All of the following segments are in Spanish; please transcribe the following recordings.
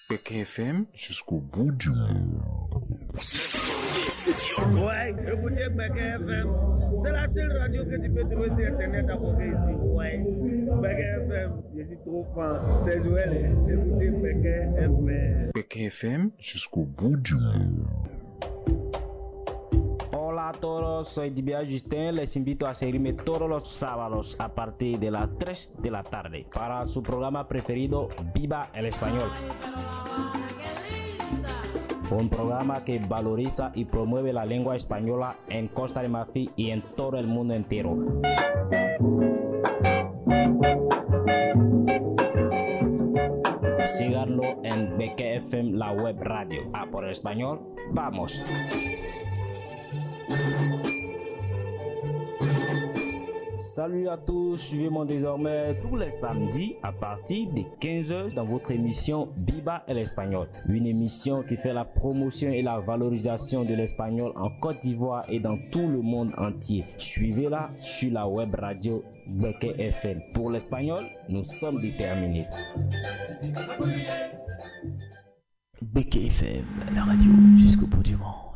Beck FM jusqu'au bout du monde. Ouais, écoutez Beck FM. C'est la seule radio que tu peux trouver sur Internet à côté ici. Ouais, Beck FM. Je suis trop fan. C'est Joël. Écoutez Beck FM. Beck FM jusqu'au bout du monde. Hola a todos, soy Dibia Justin. Les invito a seguirme todos los sábados a partir de las 3 de la tarde para su programa preferido, Viva el Español. Un programa que valoriza y promueve la lengua española en Costa de Marfil y en todo el mundo entero. Síganlo en Beck FM, la web radio. A por el español, vamos. Salut à tous, suivez-moi désormais tous les samedis à partir de 15h dans votre émission Viva el Español. Une émission qui fait la promotion et la valorisation de l'espagnol en Côte d'Ivoire et dans tout le monde entier. Suivez-la sur la web radio Beck FM. Pour l'espagnol, nous sommes déterminés. Beck FM, la radio jusqu'au bout du monde.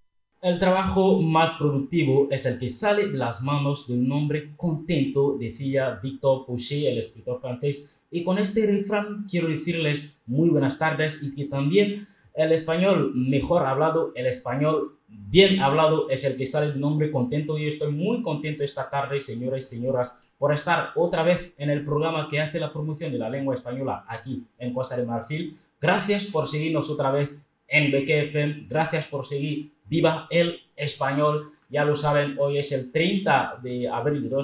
El trabajo más productivo es el que sale de las manos de un hombre contento, decía Victor Pouchet, el escritor francés. Y con este refrán quiero decirles muy buenas tardes y que también el español mejor hablado, el español bien hablado es el que sale de un hombre contento. Y yo estoy muy contento esta tarde, señores y señoras, por estar otra vez en el programa que hace la promoción de la lengua española aquí en Costa de Marfil. Gracias por seguirnos otra vez en Beck FM, gracias por seguir Viva el Español. Ya lo saben, hoy es el 30 de abril de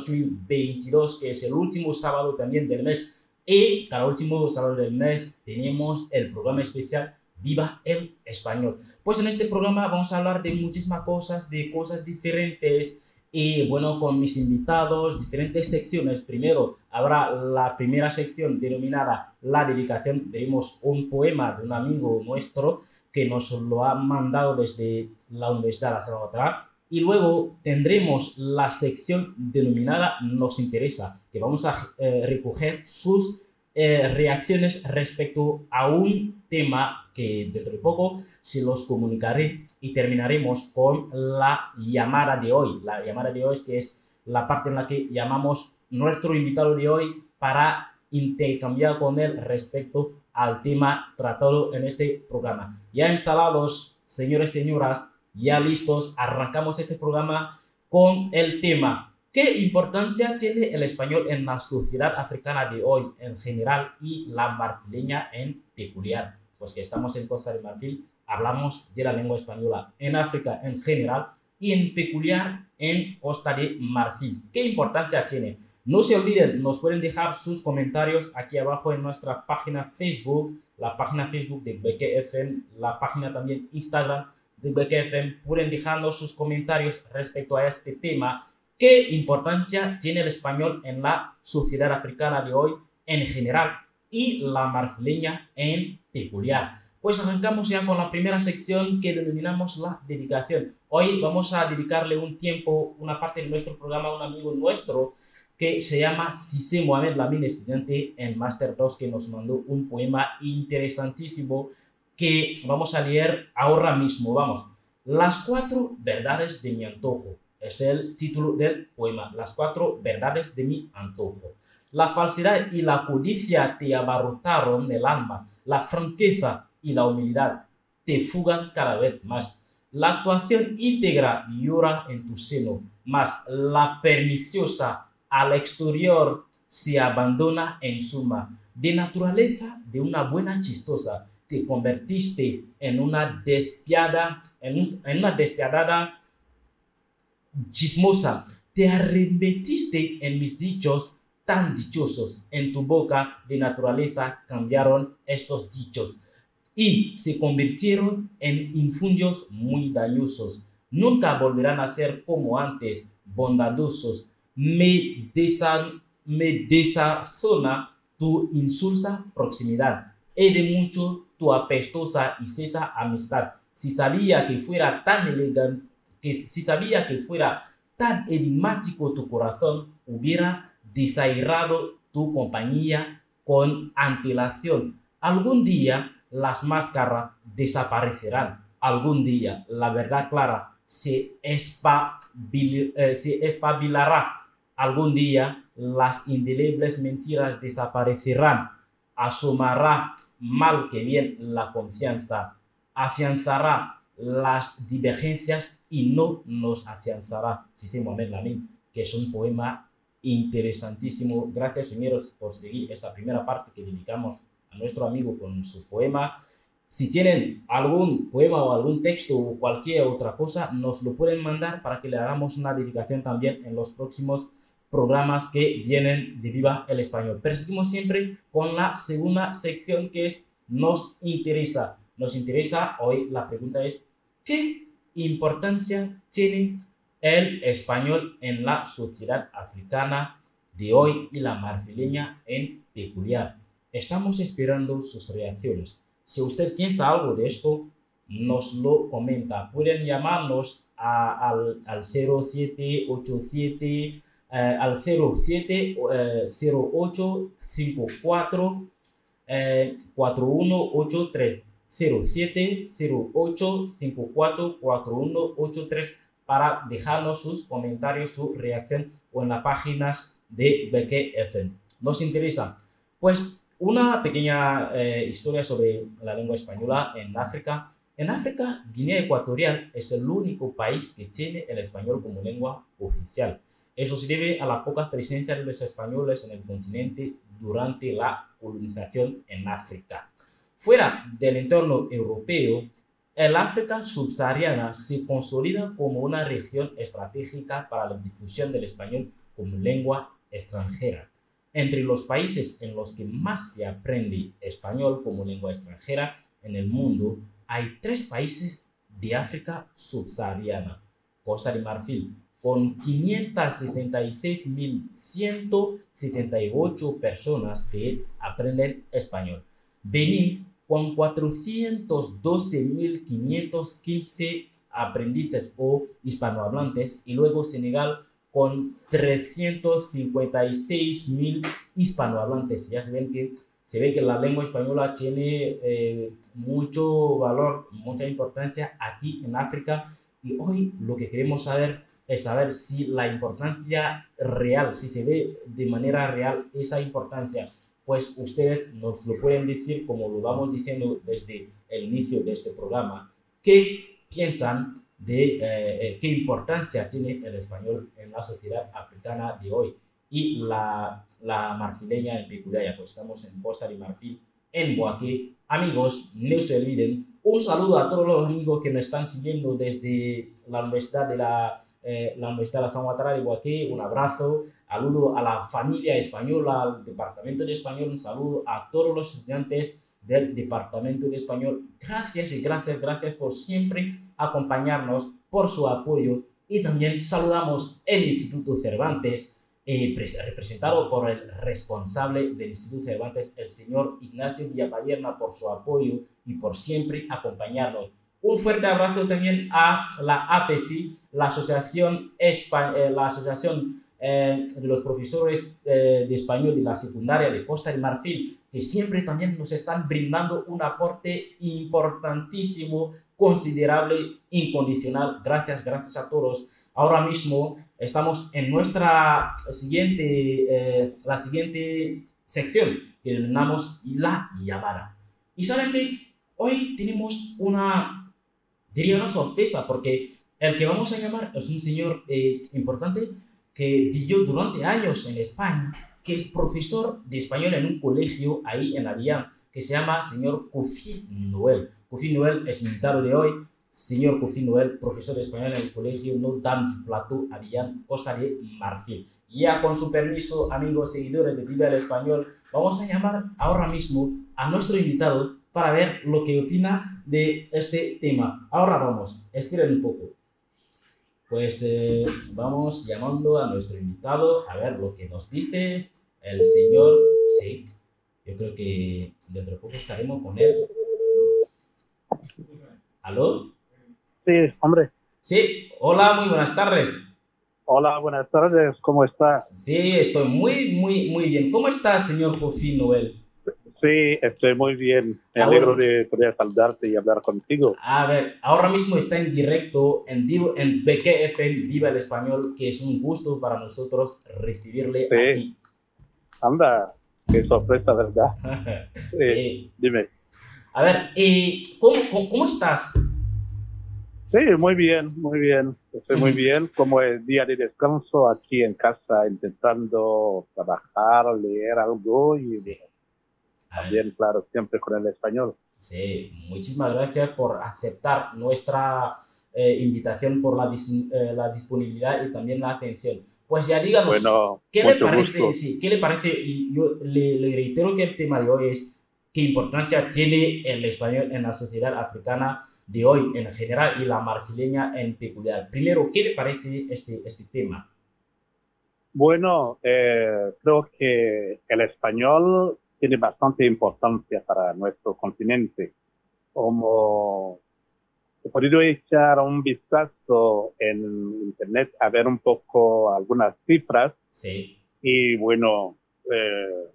2022, que es el último sábado también del mes. Y cada último sábado del mes tenemos el programa especial Viva el Español. Pues en este programa vamos a hablar de muchísimas cosas, de cosas diferentes. Y bueno, con mis invitados, diferentes secciones. Primero habrá la primera sección denominada La Dedicación. Veremos un poema de un amigo nuestro que nos lo ha mandado desde la Universidad de La Salvador. Y luego tendremos la sección denominada Nos Interesa, que vamos a recoger sus reacciones respecto a un tema que dentro de poco se los comunicaré, y terminaremos con la llamada de hoy. La llamada de hoy, que es la parte en la que llamamos nuestro invitado de hoy para intercambiar con él respecto al tema tratado en este programa. Ya instalados, señores y señoras, ya listos, arrancamos este programa con el tema: ¿qué importancia tiene el español en la sociedad africana de hoy en general y la marfileña en peculiar? Pues que estamos en Costa de Marfil, hablamos de la lengua española en África en general y en peculiar en Costa de Marfil. ¿Qué importancia tiene? No se olviden, nos pueden dejar sus comentarios aquí abajo en nuestra página Facebook, la página Facebook de Beck FM, la página también Instagram de Beck FM. Pueden dejarnos sus comentarios respecto a este tema. ¿Qué importancia tiene el español en la sociedad africana de hoy en general y la marfileña en peculiar? Pues arrancamos ya con la primera sección que denominamos La Dedicación. Hoy vamos a dedicarle un tiempo, una parte de nuestro programa a un amigo nuestro que se llama Cissé Mohamed Lamine, estudiante en Máster 2, que nos mandó un poema interesantísimo que vamos a leer ahora mismo. Vamos. Las 4 verdades de mi antojo. Es el título del poema. Las 4 verdades de mi antojo. La falsedad y la codicia te abarrotaron el alma. La franqueza y la humildad te fugan cada vez más. La actuación íntegra llora en tu seno, mas la perniciosa al exterior se abandona en suma. De naturaleza de una buena chistosa, te convertiste en una despiadada chismosa. Te arremetiste en mis dichos tan dichosos. En tu boca de naturaleza cambiaron estos dichos y se convirtieron en infundios muy dañosos. Nunca volverán a ser como antes, bondadosos. Me desazona tu insulsa proximidad. He de mucho tu apestosa y cesa amistad. Si sabía que fuera tan elegante, si sabía que fuera tan enigmático tu corazón, hubiera desairado tu compañía con antelación. Algún día las máscaras desaparecerán algún día. La verdad clara se espabilará algún día. Las indelebles mentiras desaparecerán. Asomará mal que bien la confianza. Afianzará las divergencias y no nos afianzará. Si se Mohamed Lamin, que es un poema interesantísimo. Gracias, señores, por seguir esta primera parte que dedicamos a nuestro amigo con su poema. Si tienen algún poema o algún texto o cualquier otra cosa, nos lo pueden mandar para que le hagamos una dedicación también en los próximos programas que vienen de Viva el Español. Pero seguimos siempre con la segunda sección, que es Nos Interesa. Nos interesa hoy, la pregunta es: ¿qué importancia tiene el español en la sociedad africana de hoy y la marfileña en peculiar? Estamos esperando sus reacciones. Si usted piensa algo de esto, nos lo comenta. Pueden llamarnos al 0787 al 070854 4183 070854 4183 para dejarnos sus comentarios, su reacción o en las páginas de BKFM. ¿Nos interesa? Pues una pequeña historia sobre la lengua española en África. En África, Guinea Ecuatorial es el único país que tiene el español como lengua oficial. Eso se debe a la poca presencia de los españoles en el continente durante la colonización en África. Fuera del entorno europeo, el África subsahariana se consolida como una región estratégica para la difusión del español como lengua extranjera. Entre los países en los que más se aprende español como lengua extranjera en el mundo, hay 3 países de África subsahariana: Costa de Marfil, con 566.178 personas que aprenden español; Benín, con 412.515 aprendices o hispanohablantes; y luego Senegal, con 356.000 hispanohablantes. Ya se ve que la lengua española tiene mucho valor, mucha importancia aquí en África, y hoy lo que queremos saber es saber si la importancia real, si se ve de manera real esa importancia. Pues ustedes nos lo pueden decir, como lo vamos diciendo desde el inicio de este programa. ¿Qué piensan de qué importancia tiene el español en la sociedad africana de hoy y la marfileña en peculiar, ya que estamos en Costa de Marfil, en Boaké? Amigos, no se olviden, un saludo a todos los amigos que nos están siguiendo desde la Universidad de la Universidad de la San Ouattara de Boaké. Un abrazo, saludo a la familia española, al departamento de español, un saludo a todos los estudiantes del departamento de español. Gracias y gracias por siempre acompañarnos, por su apoyo. Y también saludamos el Instituto Cervantes, representado por el responsable del Instituto Cervantes, el señor Ignacio Villapadierna, por su apoyo y por siempre acompañarnos. Un fuerte abrazo también a la APEFI, la Asociación de los Profesores de Español de la Secundaria de Costa de Marfil, que siempre también nos están brindando un aporte importantísimo, considerable, incondicional. Gracias a todos. Ahora mismo estamos en nuestra siguiente sección, que denominamos La Llamada. Y saben que hoy tenemos una sorpresa, porque el que vamos a llamar es un señor importante que vivió durante años en España, que es profesor de español en un colegio ahí en Abiyán, que se llama señor Kofi Noel. Kofi Noel es invitado de hoy. Señor Kofi Noel, profesor de español en el colegio Notre Dame du Plateau, Abiyán, Costa de Marfil. Ya con su permiso, amigos seguidores de Viva el Español, vamos a llamar ahora mismo a nuestro invitado para ver lo que opina de este tema. Ahora vamos, esperen un poco. Pues vamos llamando a nuestro invitado a ver lo que nos dice el señor. Sí, yo creo que dentro de poco estaremos con él. ¿Aló? Sí, hombre. Sí, hola, muy buenas tardes. Hola, buenas tardes, ¿cómo está? Sí, estoy muy bien. ¿Cómo está, señor Kofi Noel? Sí, estoy muy bien. Me Ah, alegro bueno. de poder saludarte y hablar contigo. A ver, ahora mismo está en directo, en vivo, en BKFM Viva el Español, que es un gusto para nosotros recibirle Sí, aquí. anda, qué sorpresa, ¿verdad? Sí. Dime. A ver, ¿cómo estás? Sí, muy bien, muy bien. Estoy muy bien. Como es día de descanso aquí en casa, intentando trabajar, leer algo y Sí. A ver, también, claro, siempre con el español. sí, muchísimas gracias por aceptar nuestra invitación, por la disponibilidad y también la atención. Pues ya díganos, Bueno, ¿qué le mucho parece? gusto. Sí, ¿qué le parece? Y yo le reitero que el tema de hoy es qué importancia tiene el español en la sociedad africana de hoy en general y la marfileña en peculiar. Primero, ¿qué le parece este tema? Bueno, creo que el español tiene bastante importancia para nuestro continente. Como he podido echar un vistazo en internet a ver un poco algunas cifras Sí, y bueno, eh,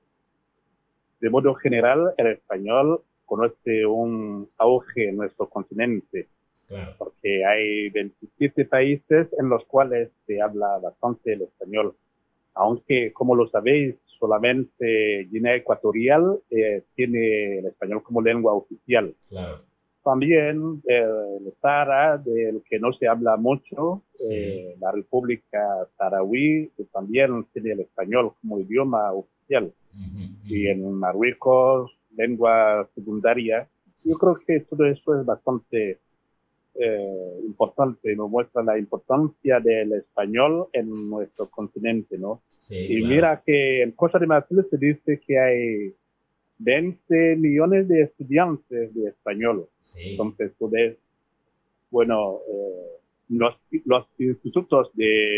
de modo general el español conoce un auge en nuestro continente claro. porque hay 27 países en los cuales se habla bastante el español. Aunque, como lo sabéis, solamente Guinea Ecuatorial tiene el español como lengua oficial. Claro, También el Sahara, del que no se habla mucho, sí. la República Saharaui, que también tiene el español como idioma oficial. Ujú, Y ujú. en Marruecos, lengua secundaria. Yo creo que todo eso es bastante importante, nos muestra la importancia del español en nuestro continente, ¿no? Sí, Y claro. mira que en Costa de Marfil se dice que hay 20 millones de estudiantes de español. Sí. Entonces, pues, bueno, los institutos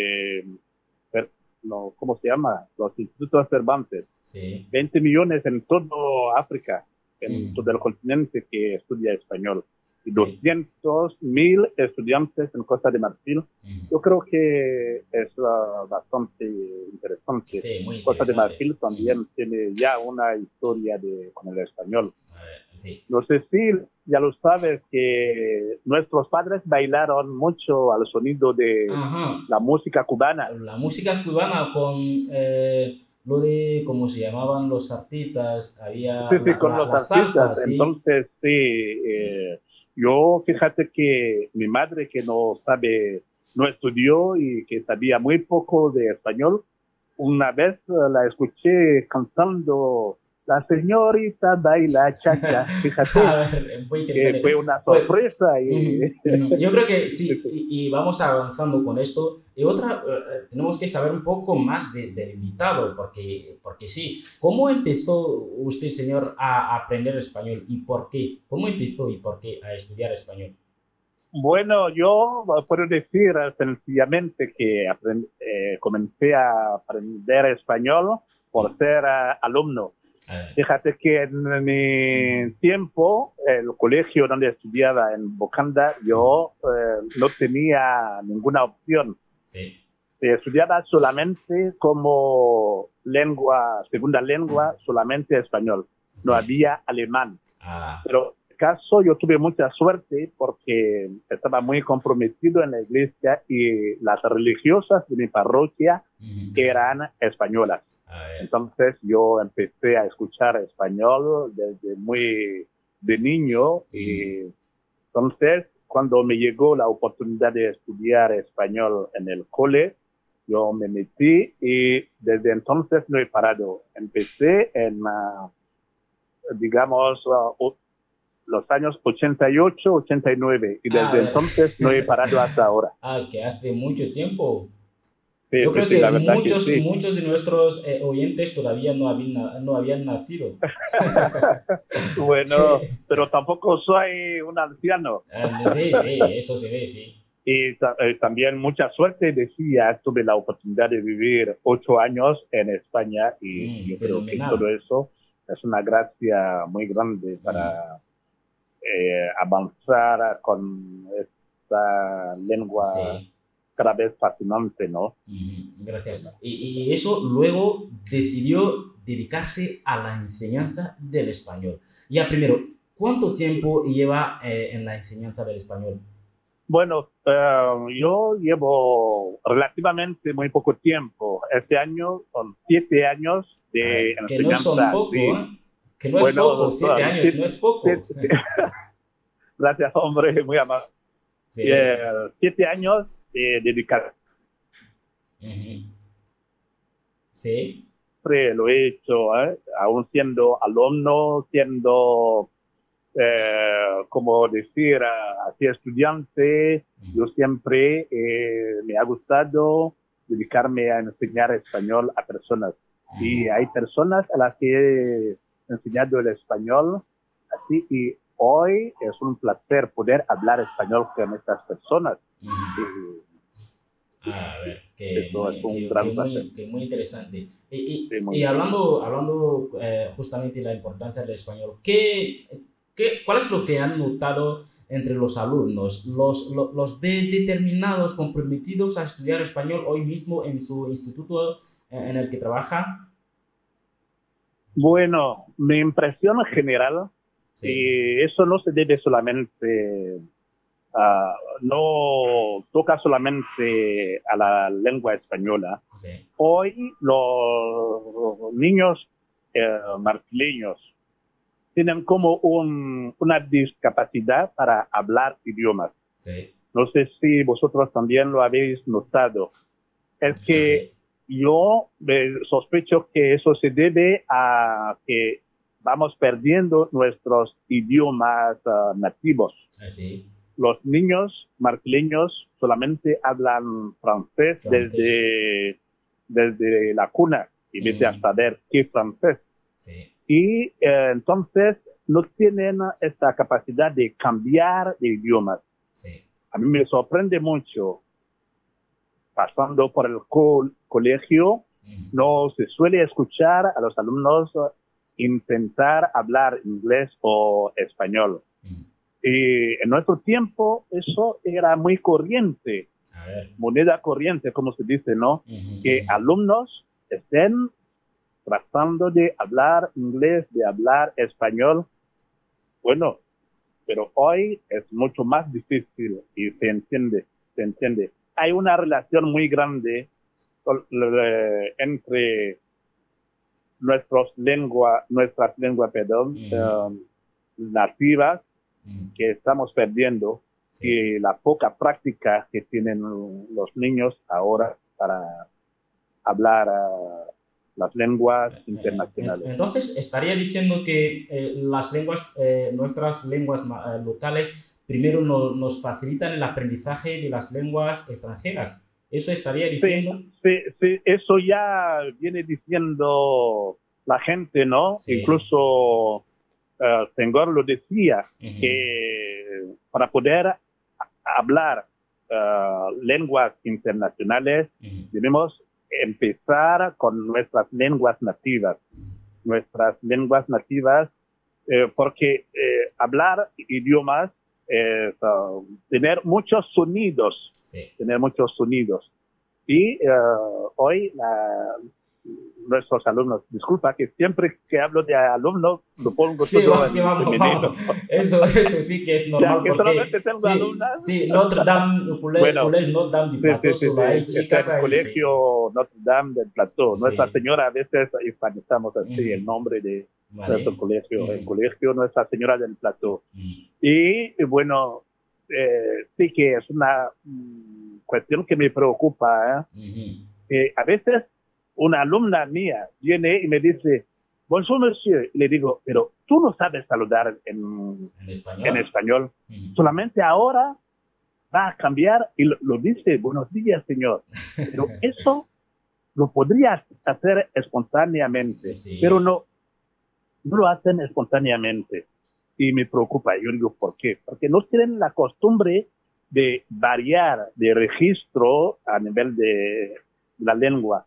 no, ¿cómo se llama? Los institutos Cervantes, Sí. 20 millones en todo África, en Mm, todo el continente que estudia español. Y sí. 200.000 estudiantes en Costa de Marfil. Mm, Yo creo que es bastante interesante. sí, muy Costa de interesante. Marfil también tiene ya una historia con el español. A ver, sí. No sé si ya lo sabes que nuestros padres bailaron mucho al sonido de Ajá. la música cubana. La música cubana con lo de, ¿cómo se llamaban los artistas? Había Sí, sí, con los la salsa, artistas. sí. Entonces, sí, yo fíjate que mi madre que no sabe, no estudió y que sabía muy poco de español, una vez la escuché cantando La señorita baila chacha. A Fíjate ver, muy que interesante. fue una Pues sorpresa ujú, y ujú. Yo creo que sí, sí, sí. y vamos avanzando con esto. Y otra, tenemos que saber un poco más del invitado, porque sí, ¿cómo empezó usted, señor, a aprender español y por qué? ¿Cómo empezó y por qué a estudiar español? Bueno, yo puedo decir sencillamente que comencé a aprender español por ser alumno. A ver, Fíjate que en mi tiempo, el colegio donde estudiaba en Bocanda, yo no tenía ninguna opción. sí, Estudiaba solamente como lengua, segunda lengua, solamente español. No sí. había alemán. Ah, Pero en este caso yo tuve mucha suerte porque estaba muy comprometido en la iglesia y las religiosas de mi parroquia ujú. eran españolas. A ver, Entonces yo empecé a escuchar español desde muy de niño y entonces cuando me llegó la oportunidad de estudiar español en el cole, yo me metí y desde entonces no he parado. Empecé en, digamos, los años 88, 89 y a desde ver. entonces no he parado hasta ahora. Ah, que hace mucho tiempo. Sí, Yo sí, creo sí, que la verdad que sí. muchos de nuestros oyentes todavía no habían nacido. Bueno, Sí, pero tampoco soy un anciano. sí, sí, eso se ve, sí. Y también mucha suerte, decía, tuve la oportunidad de vivir 8 años en España y yo creo que todo Fenomenal. eso es una gracia muy grande Mm, para avanzar con esta lengua sí. cada vez fascinante, ¿no? Gracias. Y eso luego decidió dedicarse a la enseñanza del español. Ya primero, ¿cuánto tiempo lleva en la enseñanza del español? Bueno, yo llevo relativamente muy poco tiempo. Este año son 7 años de Que no enseñanza. son poco, Sí. ¿eh? Que no es Bueno, poco, 7 años, no es poco. Gracias, hombre, muy amable. Sí. 7 años de dedicar. Ujú. Sí. Siempre lo he hecho, aún siendo alumno, siendo, como decir, así estudiante, yo siempre me ha gustado dedicarme a enseñar español a personas. Y hay personas a las que he enseñado el español así, y hoy es un placer poder hablar español con estas personas. A ver, que Eso es un gran placer. muy interesante. Y Sí, muy hablando justamente de la importancia del español, ¿cuál es lo que han notado entre los alumnos? ¿Los ve determinados, comprometidos a estudiar español hoy mismo en su instituto en el que trabaja? Bueno, mi impresión general, Sí. y eso no se debe solamente, no toca solamente a la lengua española. Sí. Hoy los niños marfileños tienen como una discapacidad para hablar idiomas. Sí. No sé si vosotros también lo habéis notado. Es que yo sospecho que eso se debe a que vamos perdiendo nuestros idiomas nativos. Sí. Los niños marfileños solamente hablan francés desde la cuna y vete a saber qué francés. Sí. Y entonces no tienen esta capacidad de cambiar de idiomas. Sí. A mí me sorprende mucho. Pasando por el colegio, no se suele escuchar a los alumnos intentar hablar inglés o español. Y en nuestro tiempo eso era muy corriente, A ver. moneda corriente, como se dice, ¿no? Que alumnos estén tratando de hablar inglés, de hablar español. Bueno, pero hoy es mucho más difícil y se entiende. Hay una relación muy grande entre nuestras lenguas, nativas que estamos perdiendo y la poca práctica que tienen los niños ahora para hablar las lenguas internacionales. Entonces, estaría diciendo que las lenguas, nuestras lenguas locales, primero nos facilitan el aprendizaje de las lenguas extranjeras. ¿Eso estaría diciendo? Sí, eso ya viene diciendo la gente, ¿no? Sí. Incluso Senghor lo decía, que para poder hablar lenguas internacionales debemos empezar con nuestras lenguas nativas. Nuestras lenguas nativas, porque hablar idiomas es tener muchos sonidos. Sí. Tener muchos sonidos. Y hoy nuestros alumnos, disculpa que siempre que hablo de alumnos lo pongo todo en femenino. Eso sí que es normal, que porque solamente tengo alumnas. sí, Notre Dame, Collège Notre Dame du Plateau, solo hay chicas el ahí. colegio Notre Dame del Plateau. Sí. Nuestra Señora, a veces hispanizamos así el nombre de nuestro colegio, el colegio Nuestra Señora del Plateau. Y bueno, sí que es una cuestión que me preocupa. A veces una alumna mía viene y me dice, bonjour, monsieur. Y le digo, pero tú no sabes saludar en español. Solamente ahora va a cambiar y lo dice, buenos días, señor. Pero eso lo podrías hacer espontáneamente, pero no lo hacen espontáneamente. Y me preocupa. Yo digo, ¿por qué? Porque no tienen la costumbre de variar de registro a nivel de la lengua.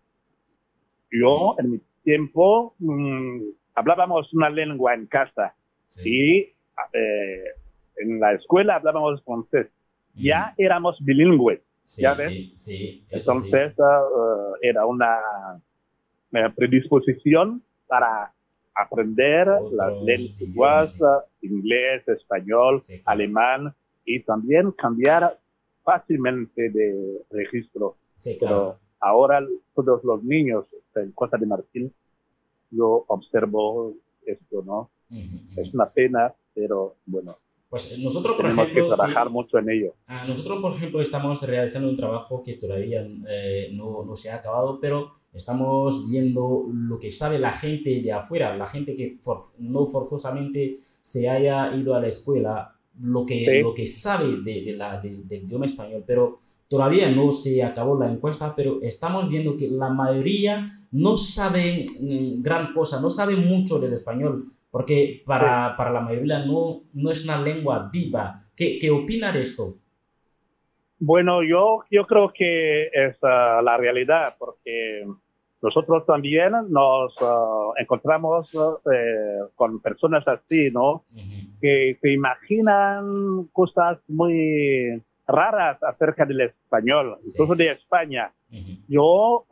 Yo, en mi tiempo, hablábamos una lengua en casa y en la escuela hablábamos francés. Ya éramos bilingües. Sí, ¿Ya ves? sí, sí, eso sí. Entonces, era una predisposición para aprender las Otros idiomas, lenguas, sí. inglés, español, Sí, claro. alemán, y también cambiar fácilmente de registro. Sí, claro. Pero ahora todos los niños en Costa de Marfil, yo observo esto, ¿no? Ujú, Es ujú. una pena, pero bueno, Pues nosotros, por tenemos que ejemplo, trabajar sí, mucho en ello. nosotros, por ejemplo, estamos realizando un trabajo que todavía no se ha acabado, pero estamos viendo lo que sabe la gente de afuera, la gente que no forzosamente se haya ido a la escuela, Sí, lo que sabe del idioma español, pero todavía no se acabó la encuesta, pero estamos viendo que la mayoría no saben gran cosa, no saben mucho del español, porque sí. para la mayoría no es una lengua viva. ¿Qué opina de esto? Bueno, yo creo que es la realidad, porque nosotros también nos encontramos con personas así, ¿no? Ujú, Que se imaginan cosas muy raras acerca del español, incluso sí. de España. Ujú, Yo,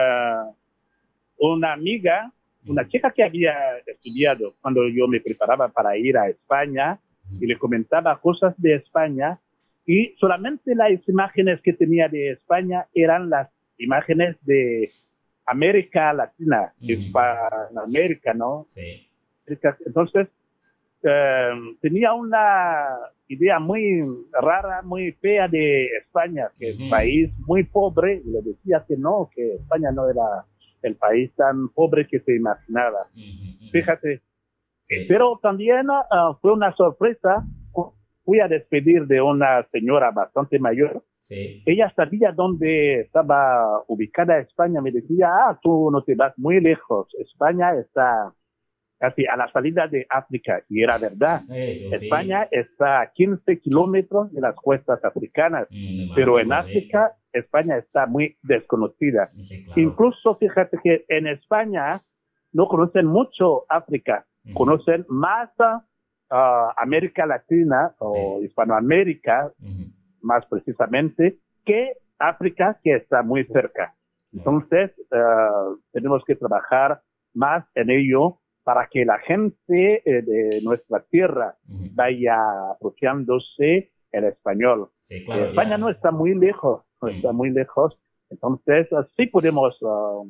una amiga, una ujú, chica que había estudiado cuando yo me preparaba para ir a España y le comentaba cosas de España y solamente las imágenes que tenía de España eran las imágenes de América Latina, ujú, Hispanoamérica, ¿no? sí. Entonces, tenía una idea muy rara, muy fea de España, que es un Ujú, país muy pobre, y le decía que no, que España no era el país tan pobre que se imaginaba. ujú, ujú, Fíjate, sí. pero también fue una sorpresa. Fui a despedir de una señora bastante mayor. Sí. Ella sabía dónde estaba ubicada España. Me decía, tú no te vas muy lejos. España está casi a la salida de África. Y era verdad. Eso sí. España está a 15 kilómetros de las costas africanas. De Pero en Marruecos, sí. África, España está muy desconocida. Sí, claro. Incluso, fíjate que en España no conocen mucho África. Ujú, Conocen más América Latina o sí. Hispanoamérica, Ujú, más precisamente, que África, que está muy cerca. claro. Entonces, tenemos que trabajar más en ello para que la gente de nuestra tierra Ujú, vaya apropiándose el español. sí, claro, España no ya. está muy lejos, no está Ujú, muy lejos. Entonces, sí podemos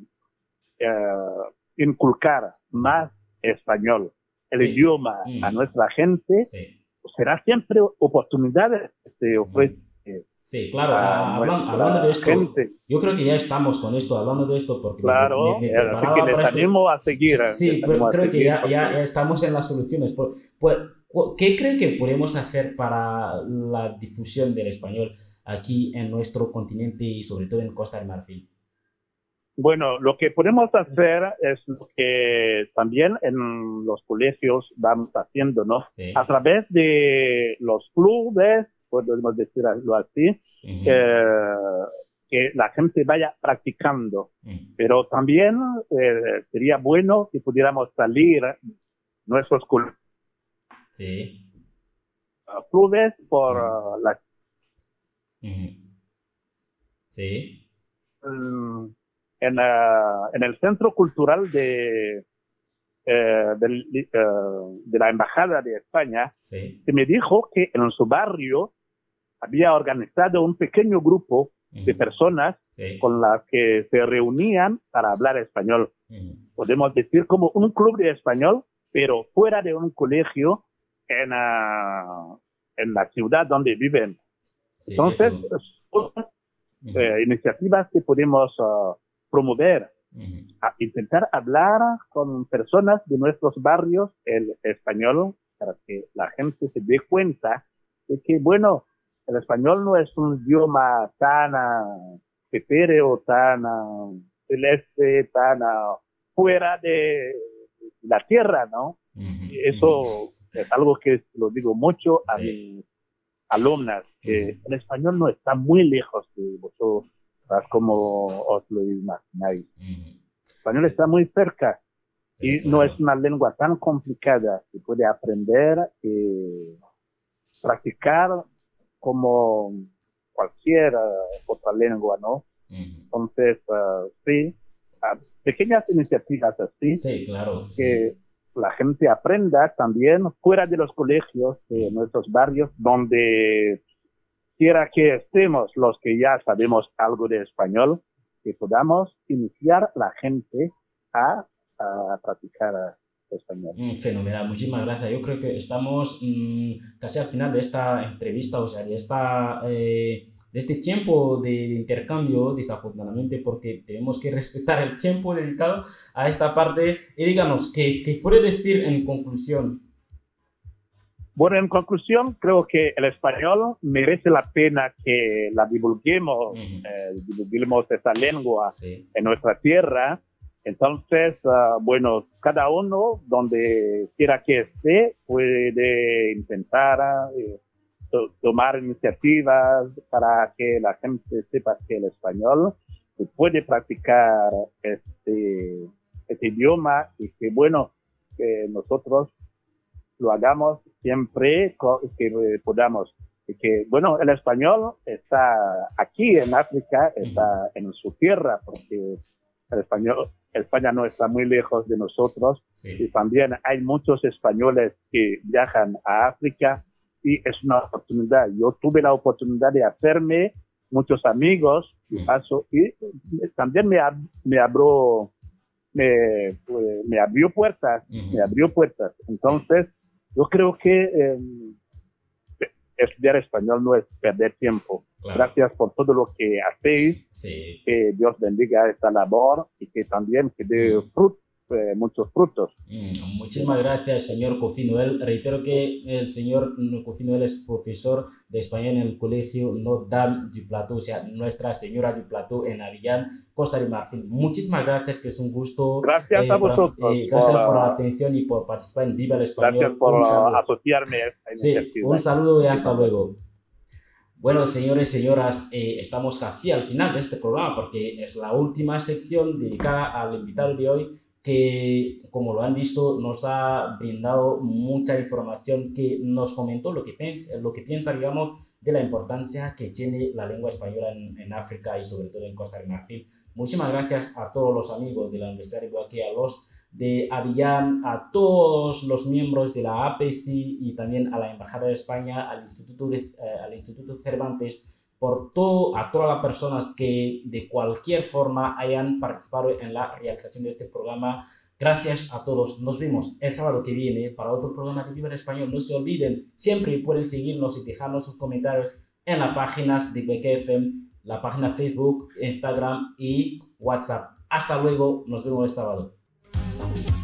inculcar ujú, más español, el sí. idioma a Ujú, nuestra gente, sí. será siempre oportunidades que se Ujú. ofrece Sí, claro, a hablando de nuestra esto, gente. yo creo que ya estamos con esto, hablando de esto, porque Claro, me así que preparaba para les esto. animo a seguir, Sí, les animo pero a creo que seguir ya porque, estamos en las soluciones. Pues, ¿qué cree que podemos hacer para la difusión del español aquí en nuestro continente y sobre todo en Costa de Marfil? bueno, lo que podemos hacer es lo que también en los colegios vamos haciendo, ¿no? A Sí. través de los clubes, podemos decirlo así, Ujú, eh, que la gente vaya practicando. ujú. Pero también sería bueno que pudiéramos salir nuestros Sí. clubes por Ujú, las ujú. Sí. mm, en el centro cultural de la Embajada de España, Sí. se me dijo que en su barrio había organizado un pequeño grupo de Ujú, personas sí. con las que se reunían para hablar español. Ujú. Podemos decir como un club de español, pero fuera de un colegio en la ciudad donde viven. Sí, Entonces, eso. son Ujú, iniciativas que podemos promover, ujú. a intentar hablar con personas de nuestros barrios el español para que la gente se dé cuenta de que, bueno, el español no es un idioma tan etéreo, tan celeste, tan fuera de la tierra, ¿no? Ujú, Y ujú. eso es algo que lo digo mucho a Sí. mis alumnas, Ujú. que el español no está muy lejos de vosotros, como os lo imagináis. Ujú. El español Sí, está muy cerca sí, y no es claro. una lengua tan complicada. Se puede aprender y practicar como cualquier otra lengua, ¿no? Entonces, sí, pequeñas iniciativas así, Sí, claro. que la gente aprenda también fuera de los colegios, de nuestros barrios, donde quiera que estemos, los que ya sabemos algo de español, que podamos iniciar la gente a practicar español. Fenomenal, muchísimas gracias. Yo creo que estamos casi al final de esta entrevista, o sea, de este tiempo de intercambio, desafortunadamente, porque tenemos que respetar el tiempo dedicado a esta parte. Y díganos, ¿qué puede decir en conclusión? Bueno, en conclusión, creo que el español merece la pena que la divulguemos, divulguemos esa lengua en nuestra tierra. Entonces, bueno, cada uno, donde quiera que esté, puede intentar tomar iniciativas para que la gente sepa que el español se puede practicar este idioma y que, bueno, que nosotros lo hagamos siempre que podamos. Y que, bueno, el español está aquí en África, está en su tierra, porque España no está muy lejos de nosotros. Y también hay muchos españoles que viajan a África y es una oportunidad. Yo tuve la oportunidad de hacerme muchos amigos y también me abrió puertas, Entonces, yo creo que estudiar español no es perder tiempo. Claro. Gracias por todo lo que hacéis. Que Dios bendiga esta labor y que también que dé muchos frutos. Muchísimas gracias, señor Kofi Noel. Reitero que el señor Kofi Noel es profesor de español en el colegio Notre Dame du Plateau, o sea, Nuestra Señora du Plateau en Abiyán, Costa de Marfil. Muchísimas gracias, que es un gusto. Gracias a vosotros. Gracias por la atención y por participar en Viva el Español. Gracias por asociarme a esta iniciativa. Un saludo y hasta luego. Bueno, señores y señoras, estamos casi al final de este programa porque es la última sección dedicada al invitado de hoy, que, como lo han visto, nos ha brindado mucha información, que nos comentó lo que piensa, digamos, de la importancia que tiene la lengua española en África y sobre todo en Costa de Marfil. Muchísimas gracias a todos los amigos de la Universidad de Bouaké, a los de Abiyán, a todos los miembros de la APECI y también a la Embajada de España, al Instituto Cervantes, por todo, a todas las personas que de cualquier forma hayan participado en la realización de este programa. Gracias a todos. Nos vemos el sábado que viene para otro programa de Viva el Español. No se olviden, siempre pueden seguirnos y dejarnos sus comentarios en las páginas de BKFM, la página Facebook, Instagram y WhatsApp. Hasta luego, nos vemos el sábado.